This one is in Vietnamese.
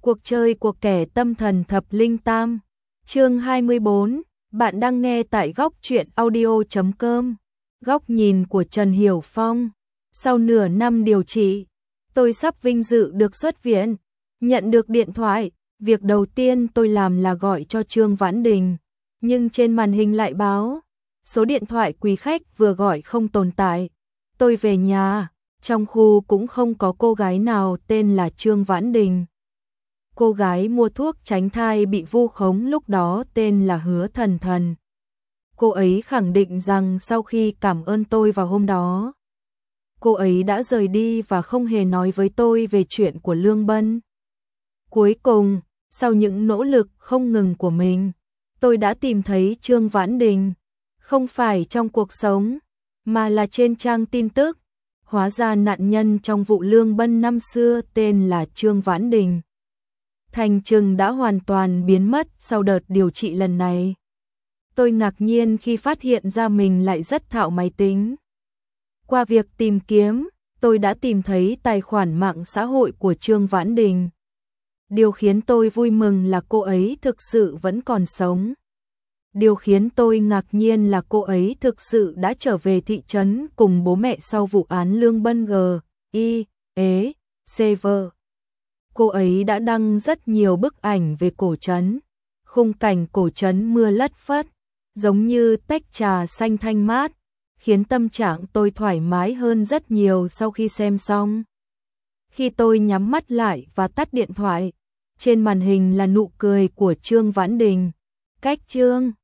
Cuộc chơi của kẻ tâm thần thập linh tam. Chương 24, bạn đang nghe tại góc truyện audio.com. Góc nhìn của Trần Hiểu Phong. Sau nửa năm điều trị, tôi sắp vinh dự được xuất viện. Nhận được điện thoại, việc đầu tiên tôi làm là gọi cho Trương Vãn Đình, nhưng trên màn hình lại báo số điện thoại quý khách vừa gọi không tồn tại. Tôi về nhà, trong khu cũng không có cô gái nào tên là Trương Vãn Đình. Cô gái mua thuốc tránh thai bị vu khống lúc đó tên là Hứa Thần Thần. Cô ấy khẳng định rằng sau khi cảm ơn tôi vào hôm đó, cô ấy đã rời đi và không hề nói với tôi về chuyện của Lương Bân. Cuối cùng, sau những nỗ lực không ngừng của mình, tôi đã tìm thấy Trương Vãn Đình, không phải trong cuộc sống, mà là trên trang tin tức. Hóa ra nạn nhân trong vụ Lương Bân năm xưa tên là Trương Vãn Đình. Thành Trừng đã hoàn toàn biến mất sau đợt điều trị lần này. Tôi ngạc nhiên khi phát hiện ra mình lại rất thạo máy tính. Qua việc tìm kiếm, tôi đã tìm thấy tài khoản mạng xã hội của Trương Vãn Đình. Điều khiến tôi vui mừng là cô ấy thực sự vẫn còn sống. Điều khiến tôi ngạc nhiên là cô ấy thực sự đã trở về thị trấn cùng bố mẹ sau vụ án Lương Bân G.I.E.C.V. Cô ấy đã đăng rất nhiều bức ảnh về cổ trấn. Khung cảnh cổ trấn mưa lất phất, giống như tách trà xanh thanh mát, khiến tâm trạng tôi thoải mái hơn rất nhiều sau khi xem xong. Khi tôi nhắm mắt lại và tắt điện thoại, trên màn hình là nụ cười của Trương Vãn Đình. Cách Trương